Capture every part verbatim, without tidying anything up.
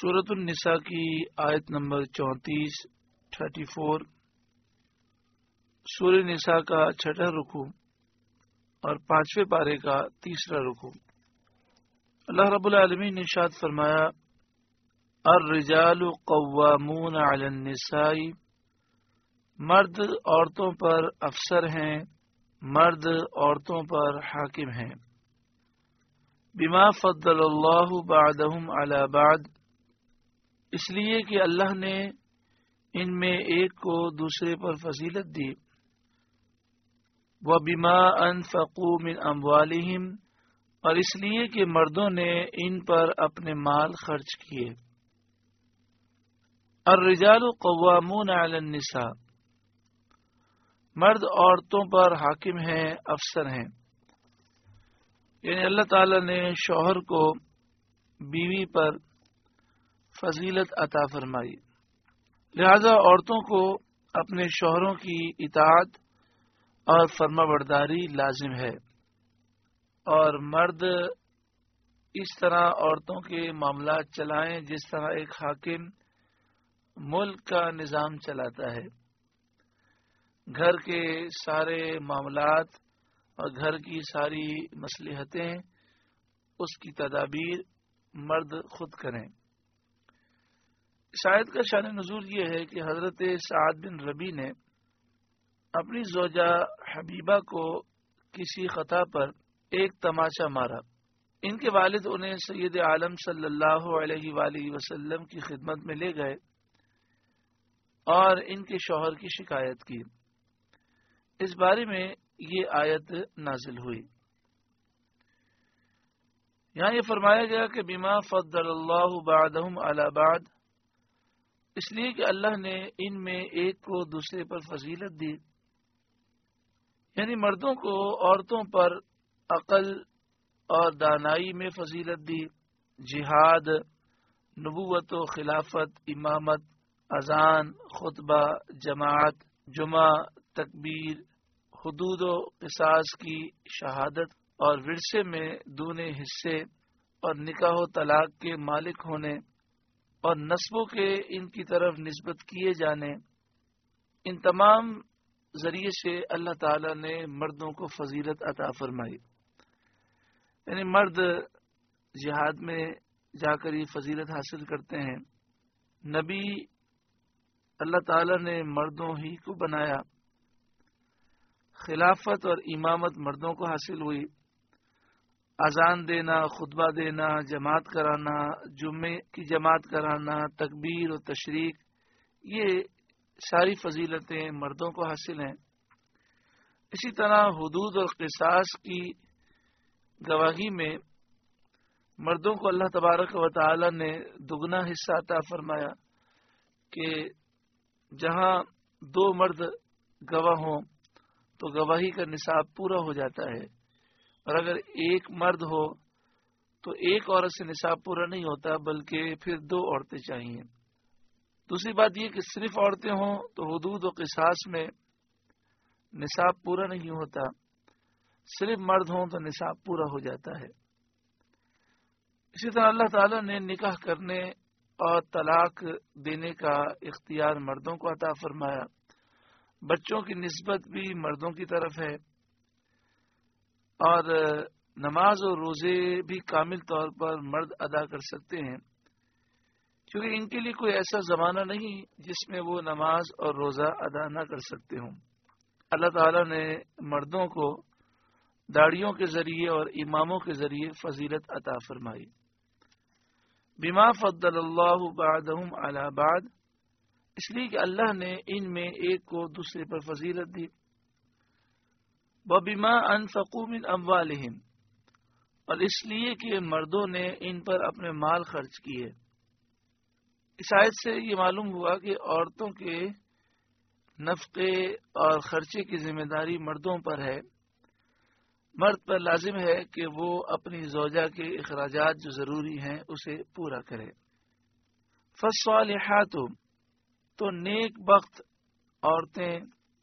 سورۃ النساء کی آیت نمبر چونتیس تھرٹی فور سورہ نساء کا چھٹا رکوع اور پانچویں پارے کا تیسرا رکوع۔ اللہ رب العالمین نے ارشاد فرمایا، الرجال قوامون علی النساء، مرد عورتوں پر افسر ہیں، مرد عورتوں پر حاکم ہیں، بما فضل اللہ بعدهم علی بعد، اس لیے کہ اللہ نے ان میں ایک کو دوسرے پر فضیلت دی، وبما انفقوا من اموالہم، اور اس لیے کہ مردوں نے ان پر اپنے مال خرچ کیے۔ الرجال قوامون علی النساء، مرد عورتوں پر حاکم ہیں، افسر ہیں، یعنی اللہ تعالی نے شوہر کو بیوی پر فضیلت عطا فرمائی، لہذا عورتوں کو اپنے شوہروں کی اطاعت اور فرما برداری لازم ہے، اور مرد اس طرح عورتوں کے معاملات چلائیں جس طرح ایک حاکم ملک کا نظام چلاتا ہے۔ گھر کے سارے معاملات اور گھر کی ساری مصلحتیں اس کی تدابیر مرد خود کریں۔ اس آیت کا شان نزول یہ ہے کہ حضرت سعد بن ربی نے اپنی زوجہ حبیبہ کو کسی خطا پر ایک تماچا مارا۔ ان کے والد انہیں سید عالم صلی اللہ علیہ وآلہ وسلم کی خدمت میں لے گئے اور ان کے شوہر کی شکایت کی۔ اس بارے میں یہ آیت نازل ہوئی۔ یہاں یہ فرمایا گیا کہ بما فضل اللہ بعدهم علی بعد، اس لیے کہ اللہ نے ان میں ایک کو دوسرے پر فضیلت دی، یعنی مردوں کو عورتوں پر عقل اور دانائی میں فضیلت دی، جہاد، نبوت و خلافت، امامت، اذان، خطبہ، جماعت، جمعہ، تکبیر، حدود و قصاص کی شہادت اور ورثے میں دونے حصے اور نکاح و طلاق کے مالک ہونے اور نسبوں کے ان کی طرف نسبت کیے جانے، ان تمام ذریعے سے اللہ تعالی نے مردوں کو فضیلت عطا فرمائی۔ یعنی مرد جہاد میں جا کر یہ فضیلت حاصل کرتے ہیں۔ نبی اللہ تعالی نے مردوں ہی کو بنایا، خلافت اور امامت مردوں کو حاصل ہوئی، اذان دینا، خطبہ دینا، جماعت کرانا، جمعے کی جماعت کرانا، تکبیر و تشریق، یہ ساری فضیلتیں مردوں کو حاصل ہیں۔ اسی طرح حدود اور قصاص کی گواہی میں مردوں کو اللہ تبارک و تعالی نے دگنا حصہ عطا فرمایا کہ جہاں دو مرد گواہ ہوں تو گواہی کا نصاب پورا ہو جاتا ہے، اور اگر ایک مرد ہو تو ایک عورت سے نصاب پورا نہیں ہوتا بلکہ پھر دو عورتیں چاہیے۔ دوسری بات یہ کہ صرف عورتیں ہوں تو حدود و قصاص میں نصاب پورا نہیں ہوتا، صرف مرد ہوں تو نصاب پورا ہو جاتا ہے۔ اسی طرح اللہ تعالی نے نکاح کرنے اور طلاق دینے کا اختیار مردوں کو عطا فرمایا، بچوں کی نسبت بھی مردوں کی طرف ہے، اور نماز اور روزے بھی کامل طور پر مرد ادا کر سکتے ہیں، کیونکہ ان کے لیے کوئی ایسا زمانہ نہیں جس میں وہ نماز اور روزہ ادا نہ کر سکتے ہوں۔ اللہ تعالی نے مردوں کو داڑیوں کے ذریعے اور اماموں کے ذریعے فضیلت عطا فرمائی۔ بما فضل اللہ بعدهم علی بعد، اس لیے کہ اللہ نے ان میں ایک کو دوسرے پر فضیلت دی، وبما انفقوا من اموالہم، اور اس لیے کہ مردوں نے ان پر اپنے مال خرچ کیے۔ اس آیت سے یہ معلوم ہوا کہ عورتوں کے نفقے اور خرچے کی ذمہ داری مردوں پر ہے۔ مرد پر لازم ہے کہ وہ اپنی زوجہ کے اخراجات جو ضروری ہیں اسے پورا کرے۔ فالصالحات، تو نیک بخت عورتیں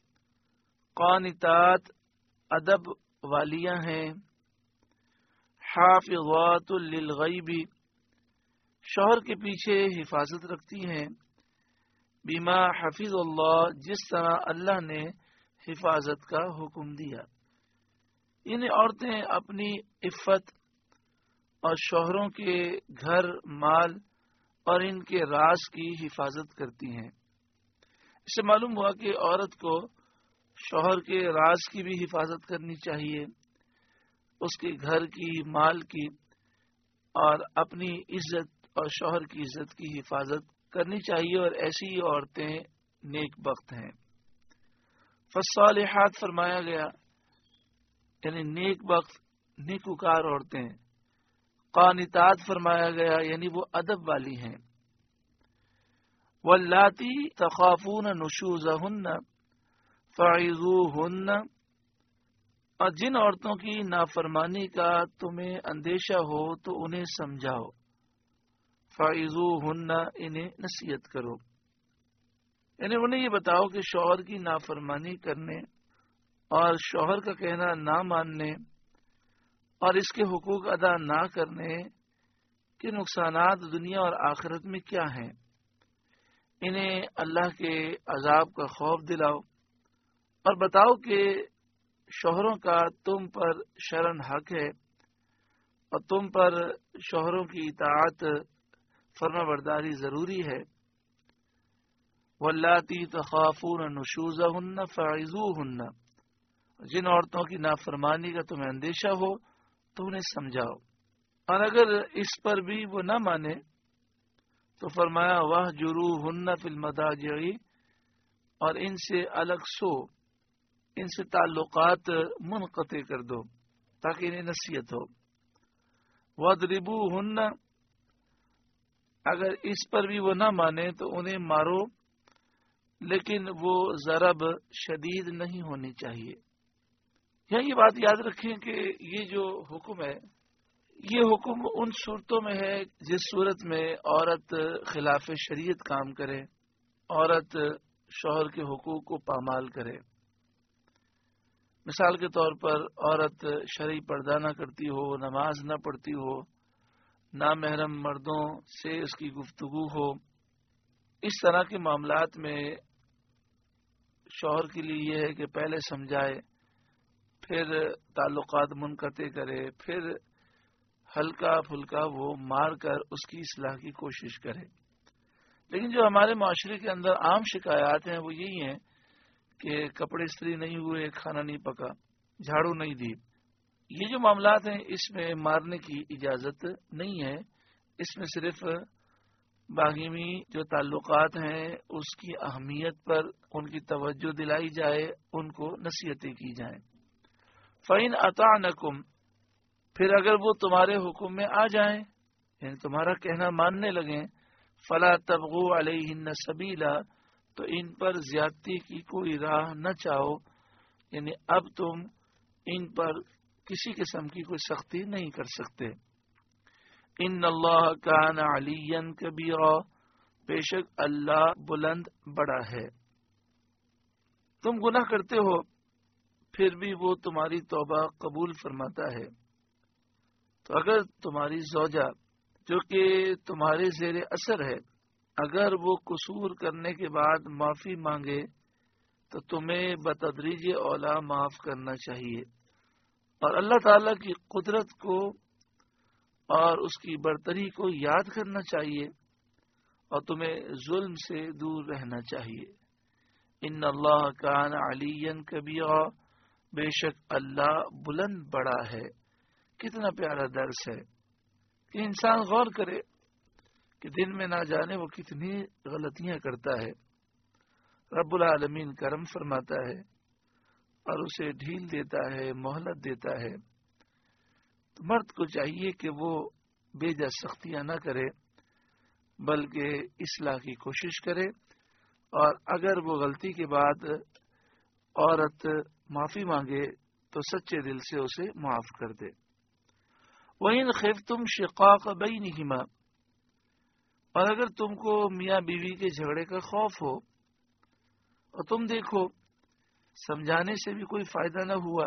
قانتات، ادب والیاں ہیں، حافظات للغیب، شوہر کے پیچھے حفاظت رکھتی ہیں، بما حفظ اللہ، جس طرح اللہ نے حفاظت کا حکم دیا۔ ان عورتیں اپنی عفت اور شوہروں کے گھر، مال اور ان کے راز کی حفاظت کرتی ہیں۔ اس سے معلوم ہوا کہ عورت کو شوہر کے راز کی بھی حفاظت کرنی چاہیے، اس کے گھر کی، مال کی، اور اپنی عزت اور شوہر کی عزت کی حفاظت کرنی چاہیے، اور ایسی عورتیں نیک بخت ہیں۔ فالصالحات فرمایا گیا یعنی نیک بخت، نیکوکار عورتیں۔ قانتات فرمایا گیا یعنی وہ ادب والی ہیں۔ واللاتی تخافون نشوزہن فعظوہن، اور جن عورتوں کی نافرمانی کا تمہیں اندیشہ ہو تو انہیں سمجھاؤ۔ فعظوہن، انہیں نصیحت کرو، یعنی انہیں یہ بتاؤ کہ شوہر کی نافرمانی کرنے اور شوہر کا کہنا نہ ماننے اور اس کے حقوق ادا نہ کرنے کے نقصانات دنیا اور آخرت میں کیا ہیں۔ انہیں اللہ کے عذاب کا خوف دلاؤ اور بتاؤ کہ شوہروں کا تم پر شرن حق ہے اور تم پر شوہروں کی اطاعت، فرما برداری ضروری ہے۔ واللاتی تخافون نشوزہن فعظوہن، جن عورتوں کی نافرمانی کا تمہیں اندیشہ ہو تو انہیں سمجھاؤ، اور اگر اس پر بھی وہ نہ مانے تو فرمایا وَاهْجُرُوهُنَّ فِي الْمَضَاجِعِ، اور ان سے الگ سو، ان سے تعلقات منقطع کر دو تاکہ انہیں نصیحت ہو۔ وَاضْرِبُوهُنَّ، اگر اس پر بھی وہ نہ مانے تو انہیں مارو، لیکن وہ ضرب شدید نہیں ہونی چاہیے۔ یہاں یہ بات یاد رکھیں کہ یہ جو حکم ہے، یہ حکم ان صورتوں میں ہے جس صورت میں عورت خلاف شریعت کام کرے، عورت شوہر کے حقوق کو پامال کرے۔ مثال کے طور پر عورت شرعی پردہ نہ کرتی ہو، نماز نہ پڑھتی ہو، نامحرم مردوں سے اس کی گفتگو ہو۔ اس طرح کے معاملات میں شوہر کے لیے یہ ہے کہ پہلے سمجھائے، پھر تعلقات منقطع کرے، پھر ہلکا پھلکا وہ مار کر اس کی اصلاح کی کوشش کرے۔ لیکن جو ہمارے معاشرے کے اندر عام شکایات ہیں وہ یہی ہیں کہ کپڑے استری نہیں ہوئے، کھانا نہیں پکا، جھاڑو نہیں دی۔ یہ جو معاملات ہیں اس میں مارنے کی اجازت نہیں ہے، اس میں صرف باہمی جو تعلقات ہیں اس کی اہمیت پر ان کی توجہ دلائی جائے، ان کو نصیحتیں کی جائیں۔ فَإِنْ أَطَعْنَكُمْ، پھر اگر وہ تمہارے حکم میں آ جائیں، یعنی تمہارا کہنا ماننے لگیں، فَلَا تَبْغُوا عَلَيْهِنَّ سَبِيلًا، تو ان پر زیادتی کی کوئی راہ نہ چاہو، یعنی اب تم ان پر کسی قسم کی کوئی سختی نہیں کر سکتے۔ ان اللہ کان علیٰ کبیرا، بے شک اللہ بلند بڑا ہے۔ تم گناہ کرتے ہو پھر بھی وہ تمہاری توبہ قبول فرماتا ہے۔ تو اگر تمہاری زوجہ جو کہ تمہارے زیر اثر ہے، اگر وہ قصور کرنے کے بعد معافی مانگے تو تمہیں بتدریج اولا معاف کرنا چاہیے، اور اللہ تعالی کی قدرت کو اور اس کی برتری کو یاد کرنا چاہیے، اور تمہیں ظلم سے دور رہنا چاہیے۔ ان اللہ کان علیٰ کبیرا، بے شک اللہ بلند بڑا ہے۔ کتنا پیارا درس ہے کہ انسان غور کرے کہ دن میں نہ جانے وہ کتنی غلطیاں کرتا ہے، رب العالمین کرم فرماتا ہے اور اسے ڈھیل دیتا ہے، مہلت دیتا ہے۔ تو مرد کو چاہیے کہ وہ بے جا سختیاں نہ کرے بلکہ اصلاح کی کوشش کرے، اور اگر وہ غلطی کے بعد عورت معافی مانگے تو سچے دل سے اسے معاف کر دے۔ وَإِنْ خِفْتُمْ شِقَاقَ بَيْنِهِمَا، اور اگر تم کو میاں بیوی کے جھگڑے کا خوف ہو اور تم دیکھو سمجھانے سے بھی کوئی فائدہ نہ ہوا،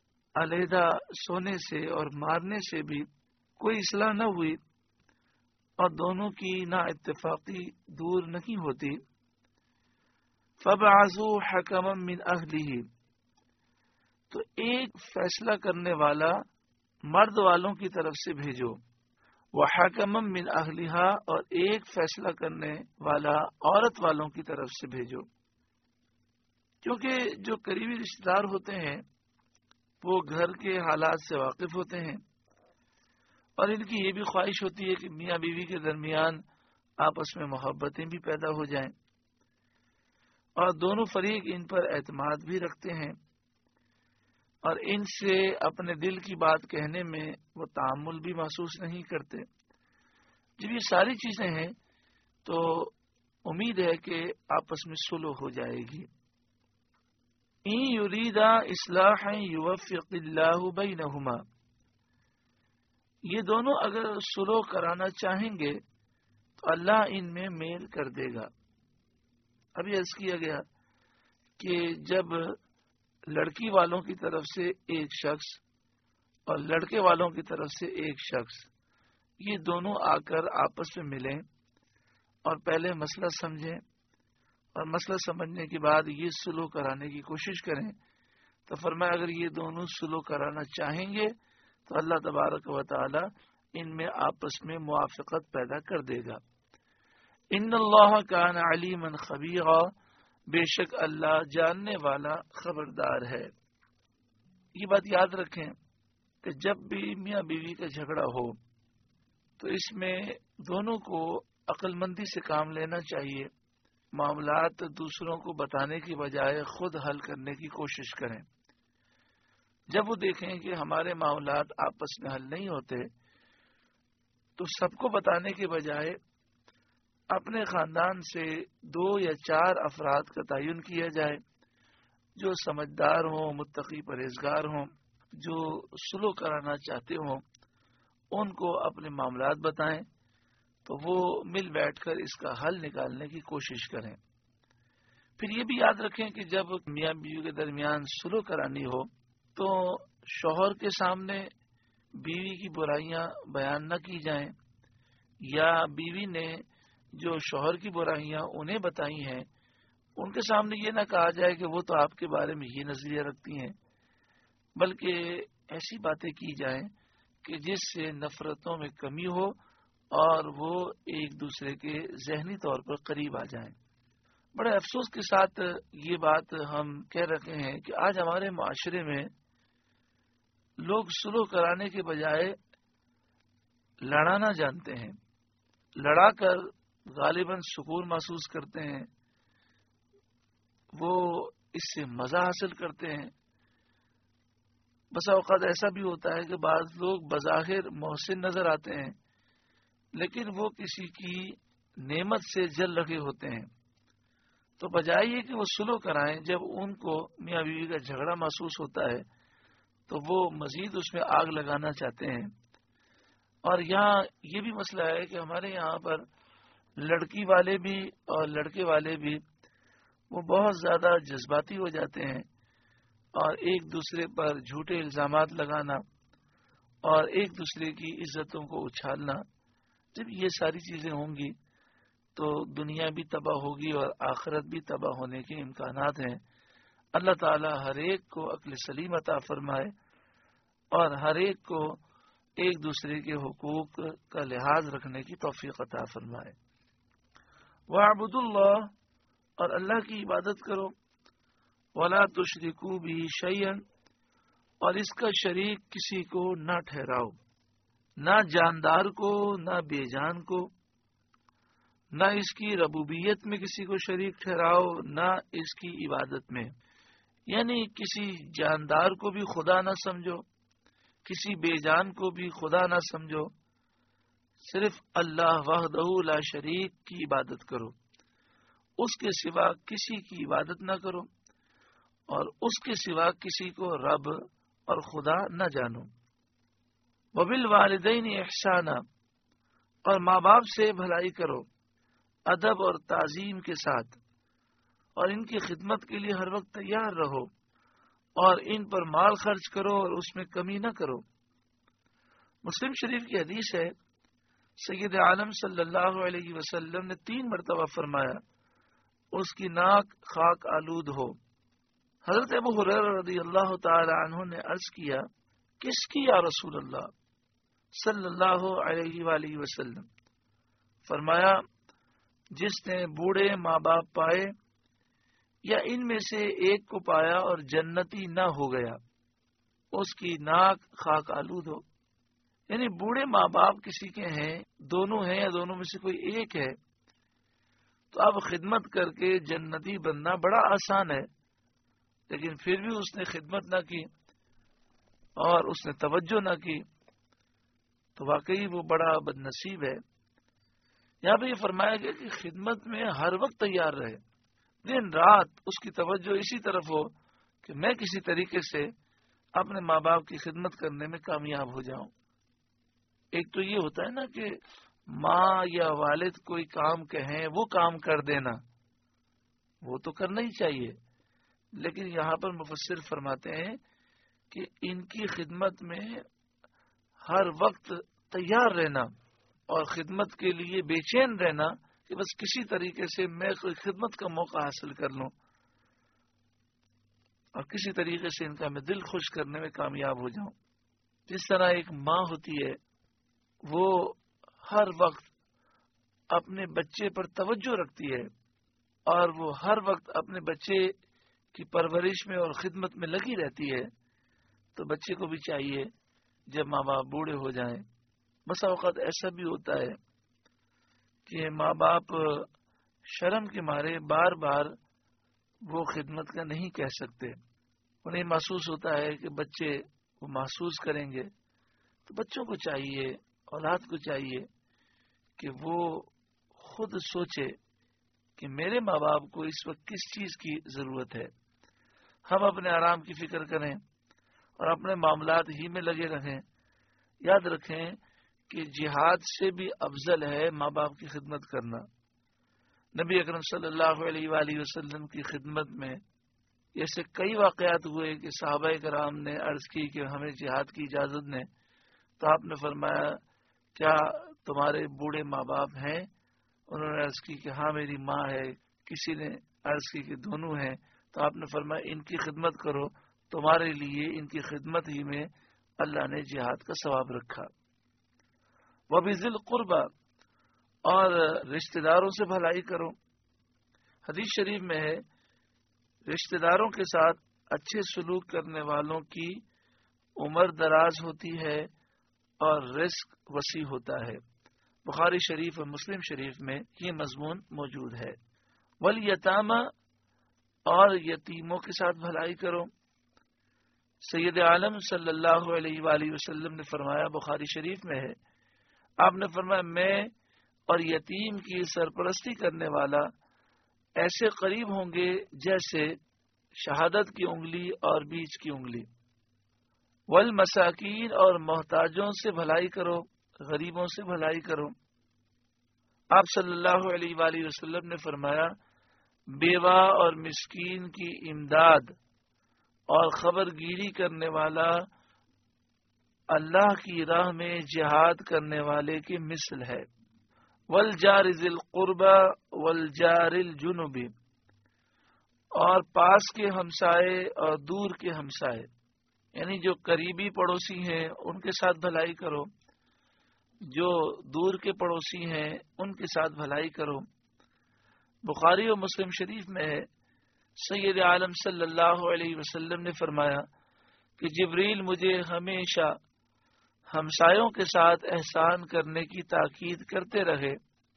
علیحدہ سونے سے اور مارنے سے بھی کوئی اصلاح نہ ہوئی، اور دونوں کی نا اتفاقی دور نہیں ہوتی، فَبْعَثُوا حَكَمًا مِّنْ أَهْلِهِ، تو ایک فیصلہ کرنے والا مرد والوں کی طرف سے بھیجو، وَحَكَمًا مِّنْ أَهْلِهَا، اور ایک فیصلہ کرنے والا عورت والوں کی طرف سے بھیجو، کیونکہ جو قریبی رشتہ دار ہوتے ہیں وہ گھر کے حالات سے واقف ہوتے ہیں، اور ان کی یہ بھی خواہش ہوتی ہے کہ میاں بیوی کے درمیان آپس میں محبتیں بھی پیدا ہو جائیں، اور دونوں فریق ان پر اعتماد بھی رکھتے ہیں، اور ان سے اپنے دل کی بات کہنے میں وہ تعامل بھی محسوس نہیں کرتے۔ جب یہ ساری چیزیں ہیں تو امید ہے کہ آپس میں صلح ہو جائے گی۔ ان یریدا اصلاحا یوفق اللہ بینہما، یہ دونوں اگر صلح کرانا چاہیں گے تو اللہ ان میں میل کر دے گا۔ ابھی عرض کیا گیا کہ جب لڑکی والوں کی طرف سے ایک شخص اور لڑکے والوں کی طرف سے ایک شخص یہ دونوں آ کر آپس میں ملیں اور پہلے مسئلہ سمجھیں اور مسئلہ سمجھنے کے بعد یہ صلح کرانے کی کوشش کریں، تو فرمایا اگر یہ دونوں صلح کرانا چاہیں گے تو اللہ تبارک و تعالی ان میں آپس میں موافقت پیدا کر دے گا۔ ان اللہ کان علیما خبیرا، بے شک اللہ جاننے والا خبردار ہے۔ یہ بات یاد رکھیں کہ جب بھی میاں بیوی کا جھگڑا ہو تو اس میں دونوں کو عقل مندی سے کام لینا چاہیے، معاملات دوسروں کو بتانے کی بجائے خود حل کرنے کی کوشش کریں۔ جب وہ دیکھیں کہ ہمارے معاملات آپس میں حل نہیں ہوتے تو سب کو بتانے کے بجائے اپنے خاندان سے دو یا چار افراد کا تعین کیا جائے جو سمجھدار ہوں، متقی پرہیزگار ہوں، جو صلح کرانا چاہتے ہوں، ان کو اپنے معاملات بتائیں تو وہ مل بیٹھ کر اس کا حل نکالنے کی کوشش کریں۔ پھر یہ بھی یاد رکھیں کہ جب میاں بیوی کے درمیان صلح کرانی ہو تو شوہر کے سامنے بیوی کی برائیاں بیان نہ کی جائیں، یا بیوی نے جو شوہر کی برائیاں انہیں بتائی ہیں ان کے سامنے یہ نہ کہا جائے کہ وہ تو آپ کے بارے میں یہ نظریہ رکھتی ہیں، بلکہ ایسی باتیں کی جائیں کہ جس سے نفرتوں میں کمی ہو اور وہ ایک دوسرے کے ذہنی طور پر قریب آ جائیں۔ بڑے افسوس کے ساتھ یہ بات ہم کہہ رکھے ہیں کہ آج ہمارے معاشرے میں لوگ صلح کرانے کے بجائے لڑانا جانتے ہیں، لڑا کر غالباً سکون محسوس کرتے ہیں، وہ اس سے مزہ حاصل کرتے ہیں۔ بسا اوقات ایسا بھی ہوتا ہے کہ بعض لوگ بظاہر محسن نظر آتے ہیں لیکن وہ کسی کی نعمت سے جل رہے ہوتے ہیں، تو بجائے یہ کہ وہ صلح کرائیں، جب ان کو میاں بیوی کا جھگڑا محسوس ہوتا ہے تو وہ مزید اس میں آگ لگانا چاہتے ہیں۔ اور یہاں یہ بھی مسئلہ ہے کہ ہمارے یہاں پر لڑکی والے بھی اور لڑکے والے بھی وہ بہت زیادہ جذباتی ہو جاتے ہیں اور ایک دوسرے پر جھوٹے الزامات لگانا اور ایک دوسرے کی عزتوں کو اچھالنا، جب یہ ساری چیزیں ہوں گی تو دنیا بھی تباہ ہوگی اور آخرت بھی تباہ ہونے کے امکانات ہیں۔ اللہ تعالی ہر ایک کو عقل سلیم عطا فرمائے اور ہر ایک کو ایک دوسرے کے حقوق کا لحاظ رکھنے کی توفیق عطا فرمائے۔ وَاعْبُدُوا اللَّهَ، اور اللہ کی عبادت کرو، وَلَا تُشْرِكُوا بِهِ شَيْئًا، اور اس کا شریک کسی کو نہ ٹھہراؤ، نہ جاندار کو، نہ بے جان کو، نہ اس کی ربوبیت میں کسی کو شریک ٹھہراؤ، نہ اس کی عبادت میں، یعنی کسی جاندار کو بھی خدا نہ سمجھو، کسی بے جان کو بھی خدا نہ سمجھو، صرف اللہ وحدہ لا شریک کی عبادت کرو، اس کے سوا کسی کی عبادت نہ کرو اور اس کے سوا کسی کو رب اور خدا نہ جانو۔ وبالوالدین احسانا، اور ماں باپ سے بھلائی کرو ادب اور تعظیم کے ساتھ، اور ان کی خدمت کے لیے ہر وقت تیار رہو اور ان پر مال خرچ کرو اور اس میں کمی نہ کرو۔ مسلم شریف کی حدیث ہے سید عالم صلی اللہ علیہ وسلم نے تین مرتبہ فرمایا اس کی ناک خاک آلود ہو۔ حضرت ابو ہریرہ رضی اللہ تعالی عنہ نے عرض کیا کس کی یا رسول اللہ صلی اللہ علیہ وآلہ وسلم؟ فرمایا جس نے بوڑھے ماں باپ پائے یا ان میں سے ایک کو پایا اور جنتی نہ ہو گیا، اس کی ناک خاک آلود ہو۔ یعنی بوڑھے ماں باپ کسی کے ہیں، دونوں ہیں یا دونوں میں سے کوئی ایک ہے، تو اب خدمت کر کے جنتی بننا بڑا آسان ہے، لیکن پھر بھی اس نے خدمت نہ کی اور اس نے توجہ نہ کی تو واقعی وہ بڑا بد نصیب ہے۔ یہاں پہ یہ فرمایا گیا کہ خدمت میں ہر وقت تیار رہے، دن رات اس کی توجہ اسی طرف ہو کہ میں کسی طریقے سے اپنے ماں باپ کی خدمت کرنے میں کامیاب ہو جاؤں۔ ایک تو یہ ہوتا ہے نا کہ ماں یا والد کوئی کام کہیں وہ کام کر دینا، وہ تو کرنا ہی چاہیے، لیکن یہاں پر مفسر فرماتے ہیں کہ ان کی خدمت میں ہر وقت تیار رہنا اور خدمت کے لیے بے چین رہنا کہ بس کسی طریقے سے میں کوئی خدمت کا موقع حاصل کر لوں اور کسی طریقے سے ان کا میں دل خوش کرنے میں کامیاب ہو جاؤں۔ جس طرح ایک ماں ہوتی ہے وہ ہر وقت اپنے بچے پر توجہ رکھتی ہے اور وہ ہر وقت اپنے بچے کی پرورش میں اور خدمت میں لگی رہتی ہے، تو بچے کو بھی چاہیے جب ماں باپ بوڑھے ہو جائیں، بسا اوقات ایسا بھی ہوتا ہے کہ ماں باپ شرم کے مارے بار بار وہ خدمت کا نہیں کہہ سکتے، انہیں محسوس ہوتا ہے کہ بچے وہ محسوس کریں گے، تو بچوں کو چاہیے، اولاد کو چاہیے کہ وہ خود سوچے کہ میرے ماں باپ کو اس وقت کس چیز کی ضرورت ہے، ہم اپنے آرام کی فکر کریں اور اپنے معاملات ہی میں لگے رہیں۔ یاد رکھیں کہ جہاد سے بھی افضل ہے ماں باپ کی خدمت کرنا۔ نبی اکرم صلی اللہ علیہ وآلہ وسلم کی خدمت میں ایسے کئی واقعات ہوئے کہ صحابہ کرام نے عرض کی کہ ہمیں جہاد کی اجازت نے، تو آپ نے فرمایا کیا تمہارے بوڑھے ماں باپ ہیں؟ انہوں نے عرض کی کہ ہاں میری ماں ہے، کسی نے عرض کی کہ دونوں ہیں، تو آپ نے فرمایا ان کی خدمت کرو، تمہارے لیے ان کی خدمت ہی میں اللہ نے جہاد کا ثواب رکھا۔ وَبِذِي الْقُرْبَى، اور رشتہ داروں سے بھلائی کرو۔ حدیث شریف میں ہے رشتہ داروں کے ساتھ اچھے سلوک کرنے والوں کی عمر دراز ہوتی ہے اور رزق وسیع ہوتا ہے۔ بخاری شریف اور مسلم شریف میں یہ مضمون موجود ہے۔ والیتامى، اور یتیموں کے ساتھ بھلائی کرو۔ سید عالم صلی اللہ علیہ وآلہ وسلم نے فرمایا، بخاری شریف میں ہے، آپ نے فرمایا میں اور یتیم کی سرپرستی کرنے والا ایسے قریب ہوں گے جیسے شہادت کی انگلی اور بیچ کی انگلی۔ والمساکین، اور محتاجوں سے بھلائی کرو، غریبوں سے بھلائی کرو۔ آپ صلی اللہ علیہ وآلہ وسلم نے فرمایا بیوہ اور مسکین کی امداد اور خبر گیری کرنے والا اللہ کی راہ میں جہاد کرنے والے کی مثل ہے۔ والجار ذی القربى والجار الجنب، اور پاس کے ہمسائے اور دور کے ہمسائے، یعنی جو قریبی پڑوسی ہیں ان کے ساتھ بھلائی کرو، جو دور کے پڑوسی ہیں ان کے ساتھ بھلائی کرو۔ بخاری اور مسلم شریف میں ہے، سید عالم صلی اللہ علیہ وسلم نے فرمایا کہ جبریل مجھے ہمیشہ ہمسایوں کے ساتھ احسان کرنے کی تاکید کرتے رہے،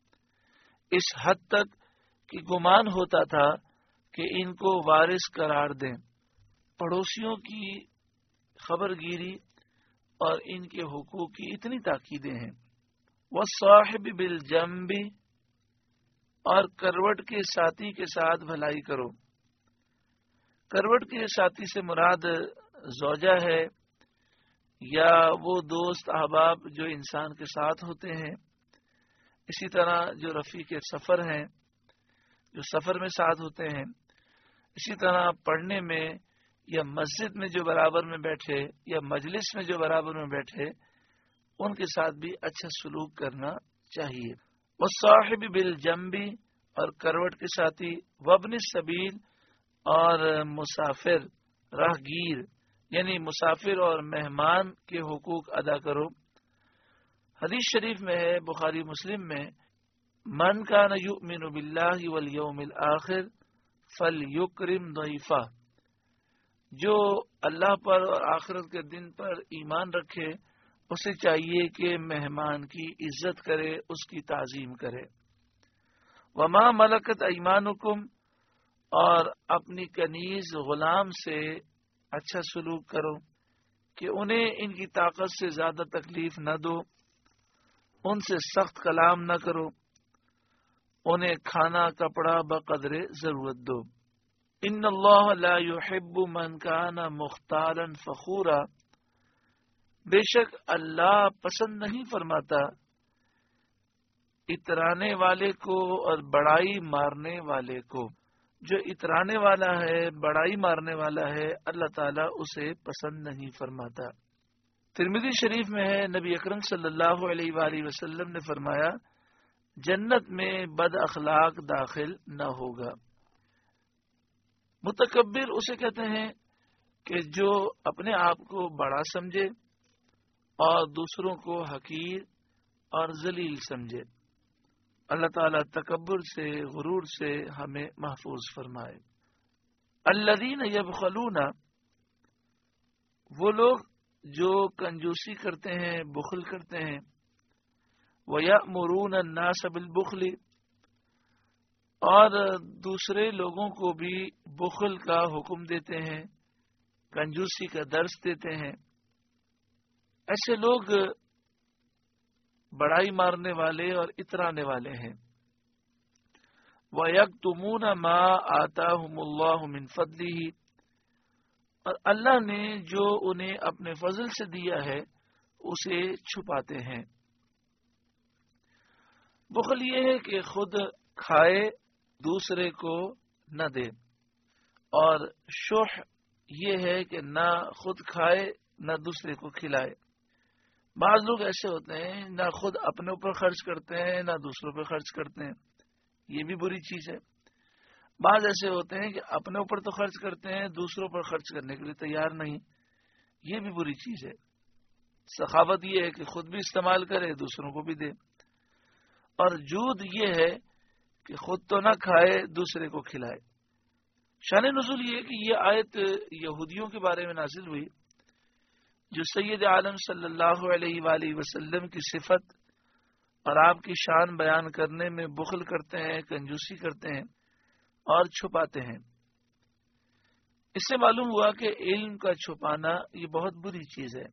اس حد تک کہ گمان ہوتا تھا کہ ان کو وارث قرار دیں۔ پڑوسیوں کی خبر گیری اور ان کے حقوق کی اتنی تاکیدیں ہیں۔ والصاحب بالجنب، اور کروٹ کے ساتھی کے ساتھ بھلائی کرو۔ کروٹ کے ساتھی سے مراد زوجہ ہے یا وہ دوست احباب جو انسان کے ساتھ ہوتے ہیں، اسی طرح جو رفیق سفر ہیں جو سفر میں ساتھ ہوتے ہیں، اسی طرح پڑھنے میں یا مسجد میں جو برابر میں بیٹھے یا مجلس میں جو برابر میں بیٹھے، ان کے ساتھ بھی اچھا سلوک کرنا چاہیے۔ والصاحب بالجنب، اور کروٹ کے ساتھی، وابن السبیل، اور مسافر راہگیر، یعنی مسافر اور مہمان کے حقوق ادا کرو۔ حدیث شریف میں ہے، بخاری مسلم میں، من کان یؤمن باللہ والیوم الآخر فلیکرم ضیفہ، جو اللہ پر اور آخرت کے دن پر ایمان رکھے اسے چاہیے کہ مہمان کی عزت کرے، اس کی تعظیم کرے۔ وما ملکت ایمانکم، اور اپنی کنیز غلام سے اچھا سلوک کرو کہ انہیں ان کی طاقت سے زیادہ تکلیف نہ دو، ان سے سخت کلام نہ کرو، انہیں کھانا کپڑا بقدر ضرورت دو۔ ان اللہ لا يحب من کان مختالا فخورا، بے شک اللہ پسند نہیں فرماتا اترانے والے کو اور بڑائی مارنے والے کو۔ جو اترانے والا ہے، بڑائی مارنے والا ہے، اللہ تعالیٰ اسے پسند نہیں فرماتا۔ ترمذی شریف میں ہے، نبی اکرم صلی اللہ علیہ وآلہ وسلم نے فرمایا، جنت میں بد اخلاق داخل نہ ہوگا۔ متکبر اسے کہتے ہیں کہ جو اپنے آپ کو بڑا سمجھے اور دوسروں کو حقیر اور ذلیل سمجھے۔ اللہ تعالیٰ تکبر سے، غرور سے ہمیں محفوظ فرمائے۔ الذین یبخلون، وہ لوگ جو کنجوسی کرتے ہیں، بخل کرتے ہیں۔ وَيَأْمُرُونَ النَّاسَ بِالْبُخْلِ، اور دوسرے لوگوں کو بھی بخل کا حکم دیتے ہیں، کنجوسی کا درس دیتے ہیں۔ ایسے لوگ بڑائی مارنے والے اور اترانے والے ہیں۔ وَيَكْتُمُونَ مَا آتَاهُمُ اللَّهُ مِنْ فَضْلِهِ، اور اللہ نے جو انہیں اپنے فضل سے دیا ہے اسے چھپاتے ہیں۔ بخل یہ ہے کہ خود کھائے دوسرے کو نہ دے، اور شح یہ ہے کہ نہ خود کھائے نہ دوسرے کو کھلائے۔ بعض لوگ ایسے ہوتے ہیں، نہ خود اپنے اوپر خرچ کرتے ہیں نہ دوسروں پہ خرچ کرتے ہیں، یہ بھی بری چیز ہے۔ بعض ایسے ہوتے ہیں کہ اپنے اوپر تو خرچ کرتے ہیں، دوسروں پر خرچ کرنے کے لیے تیار نہیں، یہ بھی بری چیز ہے۔ سخاوت یہ ہے کہ خود بھی استعمال کرے، دوسروں کو بھی دے۔ اور جود یہ ہے کہ خود تو نہ کھائے، دوسرے کو کھلائے۔ شان نزول یہ ہے کہ یہ آیت یہودیوں کے بارے میں نازل ہوئی، جو سید عالم صلی اللہ علیہ وآلہ وسلم کی صفت اور آپ کی شان بیان کرنے میں بخل کرتے ہیں، کنجوسی کرتے ہیں اور چھپاتے ہیں۔ اس سے معلوم ہوا کہ علم کا چھپانا یہ بہت بری چیز ہے۔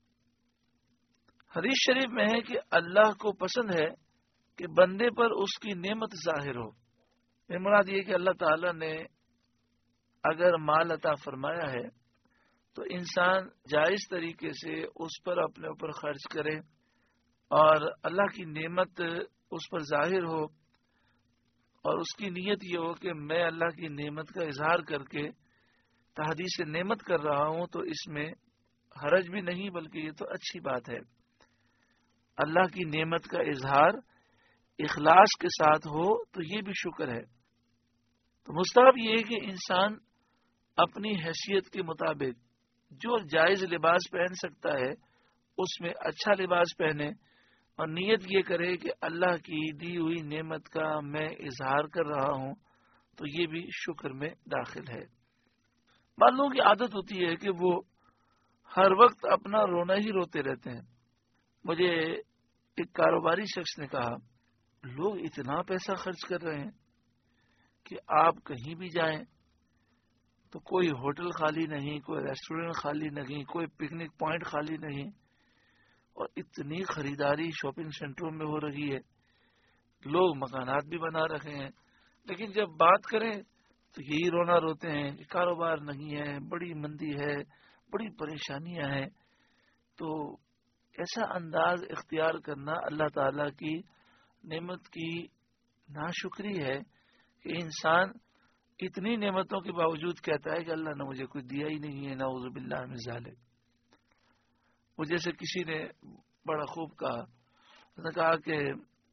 حدیث شریف میں ہے کہ اللہ کو پسند ہے کہ بندے پر اس کی نعمت ظاہر ہو۔ یہ مراد یہ کہ اللہ تعالی نے اگر مال عطا فرمایا ہے تو انسان جائز طریقے سے اس پر اپنے اوپر خرچ کرے اور اللہ کی نعمت اس پر ظاہر ہو، اور اس کی نیت یہ ہو کہ میں اللہ کی نعمت کا اظہار کر کے تحدیث نعمت کر رہا ہوں، تو اس میں حرج بھی نہیں بلکہ یہ تو اچھی بات ہے۔ اللہ کی نعمت کا اظہار اخلاص کے ساتھ ہو تو یہ بھی شکر ہے۔ تو مستحب یہ ہے کہ انسان اپنی حیثیت کے مطابق جو جائز لباس پہن سکتا ہے اس میں اچھا لباس پہنے، اور نیت یہ کرے کہ اللہ کی دی ہوئی نعمت کا میں اظہار کر رہا ہوں، تو یہ بھی شکر میں داخل ہے۔ بعض لوگوں کی عادت ہوتی ہے کہ وہ ہر وقت اپنا رونا ہی روتے رہتے ہیں۔ مجھے ایک کاروباری شخص نے کہا، لوگ اتنا پیسہ خرچ کر رہے ہیں کہ آپ کہیں بھی جائیں تو کوئی ہوٹل خالی نہیں، کوئی ریسٹورنٹ خالی نہیں، کوئی پکنک پوائنٹ خالی نہیں، اور اتنی خریداری شاپنگ سینٹروں میں ہو رہی ہے، لوگ مکانات بھی بنا رکھے ہیں، لیکن جب بات کریں تو یہی رونا روتے ہیں کہ کاروبار نہیں ہے، بڑی مندی ہے، بڑی پریشانیاں ہیں۔ تو ایسا انداز اختیار کرنا اللہ تعالی کی نعمت کی ناشکری ہے کہ انسان اتنی نعمتوں کے باوجود کہتا ہے کہ اللہ نے مجھے کچھ دیا ہی نہیں ہے، نعوذ باللہ من ذالک۔ وہ جیسے کسی نے بڑا خوب کہا، اس نے کہا کہ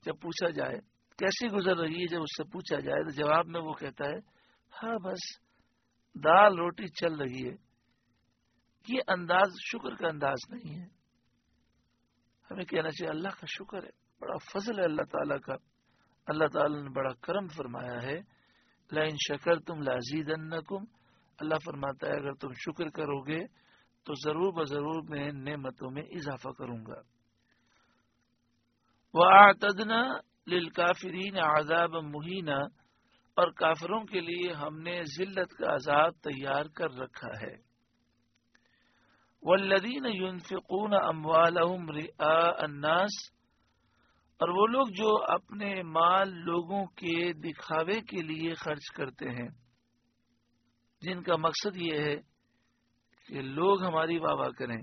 جب پوچھا جائے کیسی گزر رہی ہے، جب اس سے پوچھا جائے تو جواب میں وہ کہتا ہے ہاں بس دال روٹی چل رہی ہے. یہ انداز شکر کا انداز نہیں ہے. ہمیں کہنا چاہیے اللہ کا شکر ہے، بڑا فضل ہے اللہ تعالیٰ کا. اللہ تعالیٰ نے بڑا کرم فرمایا ہے. لئن شکرتم لازیدنکم، اللہ فرماتا ہے اگر تم شکر کرو گے تو ضرور بضرور میں نعمتوں میں اضافہ کروں گا. وَأَعْتَدْنَا لِلْكَافِرِينَ عَذَابًا مُهِينًا، اور کافروں کے لیے ہم نے ذلت کا عذاب تیار کر رکھا ہے. وَالَّذِينَ يُنْفِقُونَ أَمْوَالَهُمْ رِئَاءَ النَّاسِ، اور وہ لوگ جو اپنے مال لوگوں کے دکھاوے کے لیے خرچ کرتے ہیں، جن کا مقصد یہ ہے کہ لوگ ہماری واہ واہ کریں.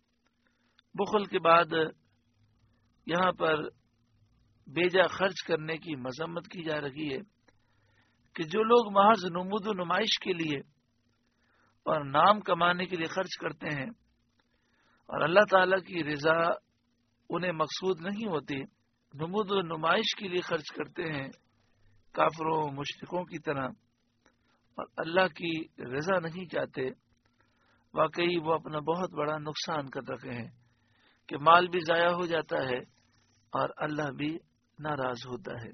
بخل کے بعد یہاں پر بیجا خرچ کرنے کی مذمت کی جا رہی ہے کہ جو لوگ محض نمود و نمائش کے لیے اور نام کمانے کے لیے خرچ کرتے ہیں اور اللہ تعالی کی رضا انہیں مقصود نہیں ہوتی، نمود و نمائش کے لیے خرچ کرتے ہیں کافروں مشرکوں کی طرح، اور اللہ کی رضا نہیں چاہتے، واقعی وہ اپنا بہت بڑا نقصان کر رکھے ہیں کہ مال بھی ضائع ہو جاتا ہے اور اللہ بھی ناراض ہوتا ہے.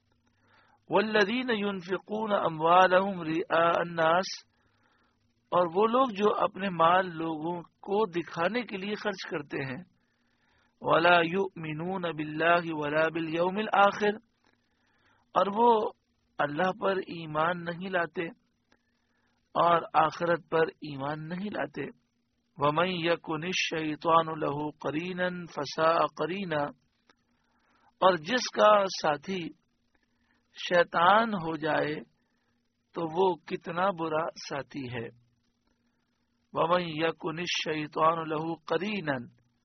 والذین ينفقون اموالهم رئاء الناس، اور وہ لوگ جو اپنے مال لوگوں کو دکھانے کے لیے خرچ کرتے ہیں. ولا یؤمنون باللہ ولا بالیوم الآخر، اور وہ اللہ پر ایمان نہیں لاتے اور آخرت پر ایمان نہیں لاتے. ومن یکن الشیطان له قرینا فساء قرینا، اور جس کا ساتھی شیطان ہو جائے تو وہ کتنا برا ساتھی ہے. ومن یکن الشیطان له قرینا،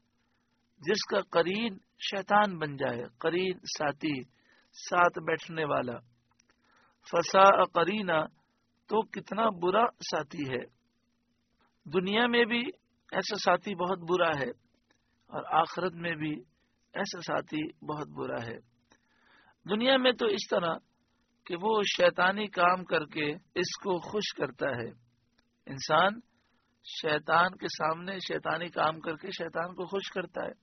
جس کا قرین شیطان بن جائے، قرین ساتھی، ساتھ بیٹھنے والا، فساء قرینا تو کتنا برا ساتھی ہے. دنیا میں بھی ایسا ساتھی بہت برا ہے اور آخرت میں بھی ایسا ساتھی بہت برا ہے. دنیا میں تو اس طرح کہ وہ شیطانی کام کر کے اس کو خوش کرتا ہے، انسان شیطان کے سامنے شیطانی کام کر کے شیطان کو خوش کرتا ہے.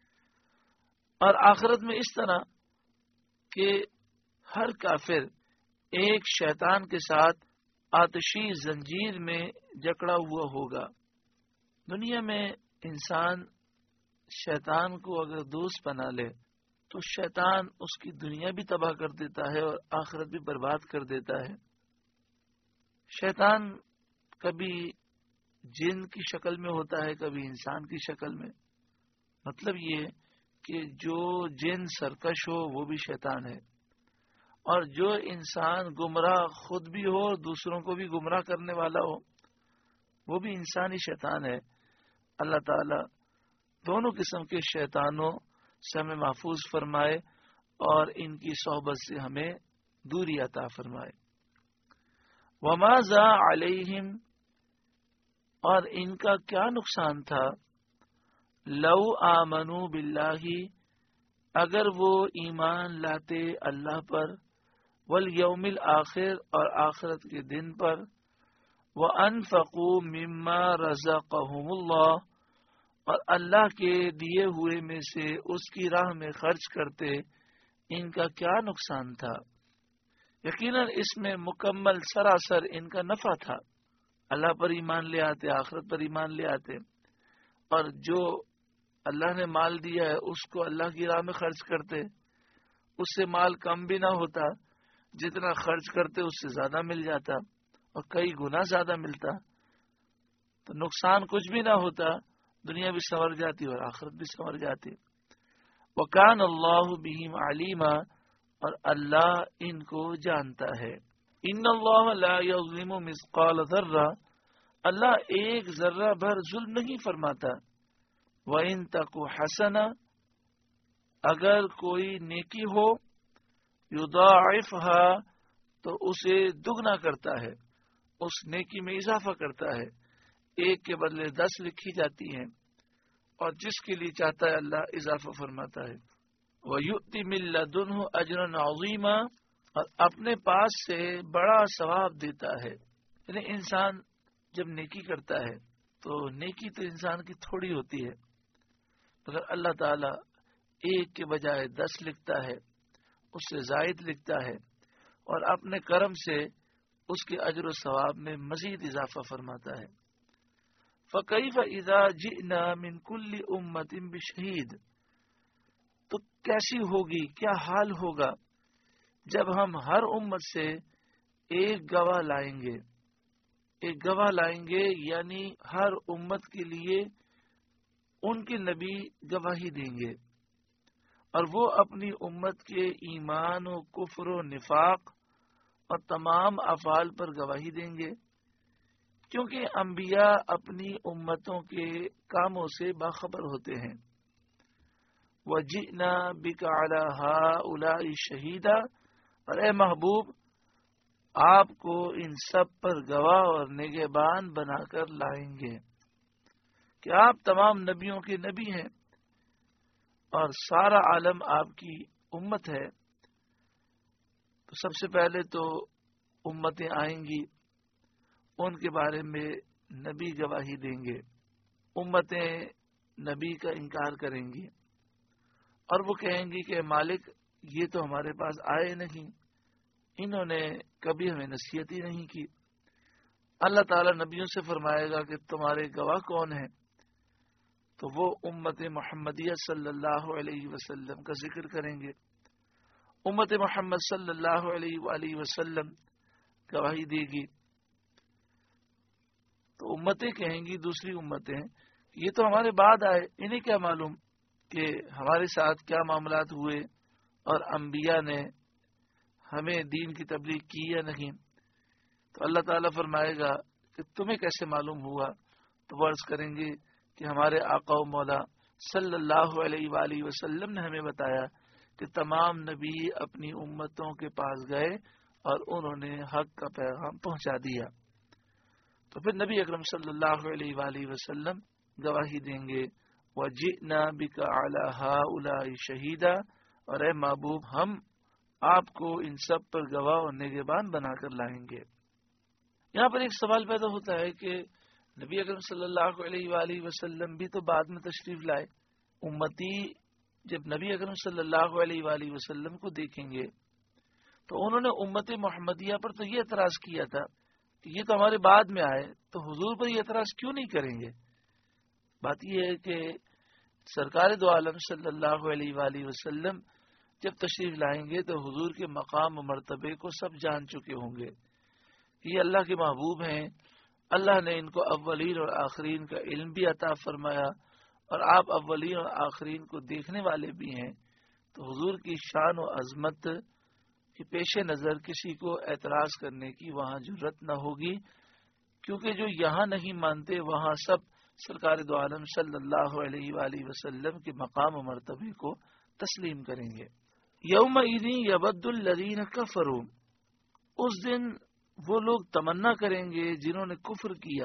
اور آخرت میں اس طرح کہ ہر کافر ایک شیطان کے ساتھ آتشی زنجیر میں جکڑا ہوا ہوگا. دنیا میں انسان شیطان کو اگر دوست بنا لے تو شیطان اس کی دنیا بھی تباہ کر دیتا ہے اور آخرت بھی برباد کر دیتا ہے. شیطان کبھی جن کی شکل میں ہوتا ہے، کبھی انسان کی شکل میں. مطلب یہ کہ جو جن سرکش ہو وہ بھی شیطان ہے، اور جو انسان گمراہ خود بھی ہو اور دوسروں کو بھی گمراہ کرنے والا ہو وہ بھی انسانی شیطان ہے. اللہ تعالی دونوں قسم کے شیطانوں سے ہمیں محفوظ فرمائے اور ان کی صحبت سے ہمیں دوری عطا فرمائے. وَمَاذَا عَلَيْهِمْ، اور ان کا کیا نقصان تھا، لو آمنوا باللہ، اگر وہ ایمان لاتے اللہ پر، والیوم الآخر، اور آخرت کے دن پر، وَأَنفَقُوا مِمَّا رَزَقَهُمُ اللَّهُ، اور اللہ کے دیے ہوئے میں سے اس کی راہ میں خرچ کرتے، ان کا کیا نقصان تھا. یقیناً اس میں مکمل سراسر ان کا نفع تھا. اللہ پر ایمان لے آتے، آخرت پر ایمان لے آتے، اور جو اللہ نے مال دیا ہے اس کو اللہ کی راہ میں خرچ کرتے. اس سے مال کم بھی نہ ہوتا، جتنا خرچ کرتے اس سے زیادہ مل جاتا اور کئی گنا زیادہ ملتا، تو نقصان کچھ بھی نہ ہوتا، دنیا بھی سنور جاتی اور آخرت بھی سنور جاتی. وَكَانَ اللَّهُ بِهِمْ عَلِيمًا، اور اللہ ان کو جانتا ہے. ان اللہ لا یظلم مثقال ذرہ، اللہ ایک ذرہ بھر ظلم نہیں فرماتا. وَإِن تَكُ حَسَنَةً، اگر کوئی نیکی ہو، یضاعفها، تو اسے دگنا کرتا ہے، اس نیکی میں اضافہ کرتا ہے. ایک کے بدلے دس لکھی جاتی ہیں، اور جس کے لیے چاہتا ہے اللہ اضافہ فرماتا ہے. وَيُؤْتِ مِن لَّدُنْهُ أَجْرًا عَظِيمًا، اور اپنے پاس سے بڑا ثواب دیتا ہے۔ یعنی انسان جب نیکی کرتا ہے تو نیکی تو انسان کی تھوڑی ہوتی ہے، مگر اللہ تعالی ایک کے بجائے دس لکھتا ہے، اس سے زائد لکھتا ہے، اور اپنے کرم سے اس کے اجر و ثواب میں مزید اضافہ فرماتا ہے۔ فَكَيْفَ إِذَا جِئْنَا مِن كُلِّ أُمَّةٍ بِشَهِيدٍ، تو کیسی ہوگی، کیا حال ہوگا جب ہم ہر امت سے ایک گواہ لائیں گے۔ ایک گواہ لائیں گے یعنی ہر امت کے لیے ان کے نبی گواہی دیں گے، اور وہ اپنی امت کے ایمان و کفر و نفاق اور تمام افعال پر گواہی دیں گے، کیونکہ انبیاء اپنی امتوں کے کاموں سے باخبر ہوتے ہیں۔ وَجِئْنَا بِكَ عَلَىٰ هَٰؤُلَاءِ شَهِيدًا، اور اے محبوب آپ کو ان سب پر گواہ اور نگہبان بنا کر لائیں گے کہ آپ تمام نبیوں کے نبی ہیں اور سارا عالم آپ کی امت ہے۔ تو سب سے پہلے تو امتیں آئیں گی، ان کے بارے میں نبی گواہی دیں گے، امتیں نبی کا انکار کریں گی اور وہ کہیں گی کہ مالک یہ تو ہمارے پاس آئے نہیں، انہوں نے کبھی ہمیں نصیحت ہی نہیں کی۔ اللہ تعالیٰ نبیوں سے فرمائے گا کہ تمہارے گواہ کون ہیں؟ تو وہ امت محمدیہ صلی اللہ علیہ وسلم کا ذکر کریں گے۔ امت محمد صلی اللہ علیہ وآلہ وسلم گواہی دے گی تو امتیں کہیں گی، دوسری امتیں، یہ تو ہمارے بعد آئے، انہیں کیا معلوم کہ ہمارے ساتھ کیا معاملات ہوئے اور انبیاء نے ہمیں دین کی تبلیغ کی یا نہیں۔ تو اللہ تعالیٰ فرمائے گا کہ تمہیں کیسے معلوم ہوا؟ تو وہ عرض کریں گے کہ ہمارے آقا و مولا صلی اللہ علیہ وآلہ وسلم نے ہمیں بتایا کہ تمام نبی اپنی امتوں کے پاس گئے اور انہوں نے حق کا پیغام پہنچا دیا۔ تو پھر نبی اکرم صلی اللہ علیہ وآلہ وسلم گواہی دیں گے، وَجِئْنَا بِكَ عَلَىٰ هَٰؤُلَاءِ شَهِيدًا، اور اے محبوب ہم آپ کو ان سب پر گواہ اور نگہبان بنا کر لائیں گے۔ یہاں پر ایک سوال پیدا ہوتا ہے کہ نبی اکرم صلی اللہ علیہ وآلہ وسلم بھی تو بعد میں تشریف لائے، امتی جب نبی اکرم صلی اللہ علیہ وآلہ وسلم کو دیکھیں گے تو انہوں نے امت محمدیہ پر تو یہ اعتراض کیا تھا کہ یہ تو ہمارے بعد میں آئے، تو حضور پر یہ اعتراض کیوں نہیں کریں گے؟ بات یہ ہے کہ سرکار دو عالم صلی اللہ علیہ وآلہ وسلم جب تشریف لائیں گے تو حضور کے مقام و مرتبے کو سب جان چکے ہوں گے، یہ اللہ کے محبوب ہیں، اللہ نے ان کو اولین اور آخرین کا علم بھی عطا فرمایا اور آپ اولین اور آخرین کو دیکھنے والے بھی ہیں۔ تو حضور کی شان و عظمت کے پیش نظر کسی کو اعتراض کرنے کی وہاں جرت نہ ہوگی، کیونکہ جو یہاں نہیں مانتے وہاں سب سرکار دو عالم صلی اللہ علیہ وآلہ وسلم کے مقام و مرتبے کو تسلیم کریں گے۔ یومئذ یود الذین کفروا، اس دن وہ لوگ تمنا کریں گے جنہوں نے کفر کیا،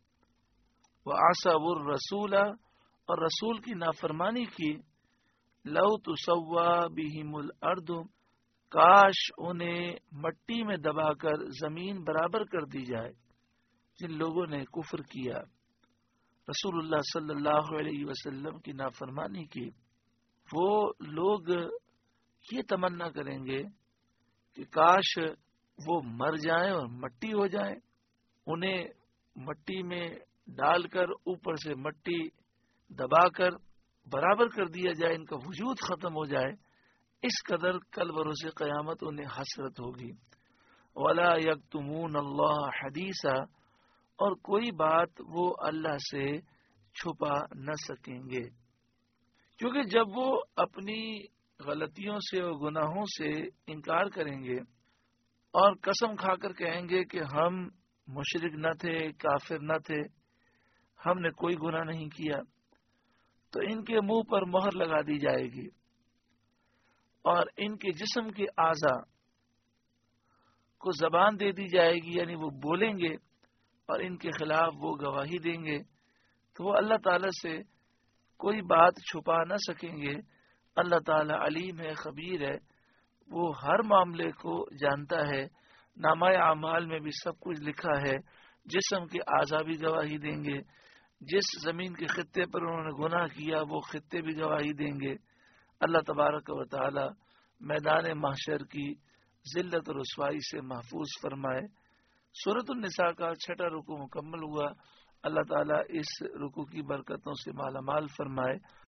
وعصوا الرسول، اور رسول کی نافرمانی کی، لو تسوا بہم الارض، کاش انہیں مٹی میں دبا کر زمین برابر کر دی جائے۔ جن لوگوں نے کفر کیا، رسول اللہ صلی اللہ علیہ وسلم کی نافرمانی کی، وہ لوگ یہ تمنا کریں گے کہ کاش وہ مر جائیں اور مٹی ہو جائیں، انہیں مٹی میں ڈال کر اوپر سے مٹی دبا کر برابر کر دیا جائے، ان کا وجود ختم ہو جائے، اس قدر کل بروز قیامت انہیں حسرت ہوگی۔ ولا یکتمون اللہ حدیثا، اور کوئی بات وہ اللہ سے چھپا نہ سکیں گے، کیونکہ جب وہ اپنی غلطیوں سے اور گناہوں سے انکار کریں گے اور قسم کھا کر کہیں گے کہ ہم مشرک نہ تھے، کافر نہ تھے، ہم نے کوئی گناہ نہیں کیا، تو ان کے منہ پر مہر لگا دی جائے گی اور ان کے جسم کے اعضاء کو زبان دے دی جائے گی، یعنی وہ بولیں گے اور ان کے خلاف وہ گواہی دیں گے، تو وہ اللہ تعالی سے کوئی بات چھپا نہ سکیں گے اللہ تعالی علیم ہے، خبیر ہے، وہ ہر معاملے کو جانتا ہے. نامہ اعمال میں بھی سب کچھ لکھا ہے. جسم کے اعضاء بھی گواہی دیں گے. جس زمین کے خطے پر انہوں نے گناہ کیا وہ خطے بھی گواہی دیں گے. اللہ تبارک و تعالی میدان محشر کی ذلت و رسوائی سے محفوظ فرمائے. سورۃ النساء کا چھٹا رکوع مکمل ہوا. اللہ تعالیٰ اس رکوع کی برکتوں سے مالا مال فرمائے.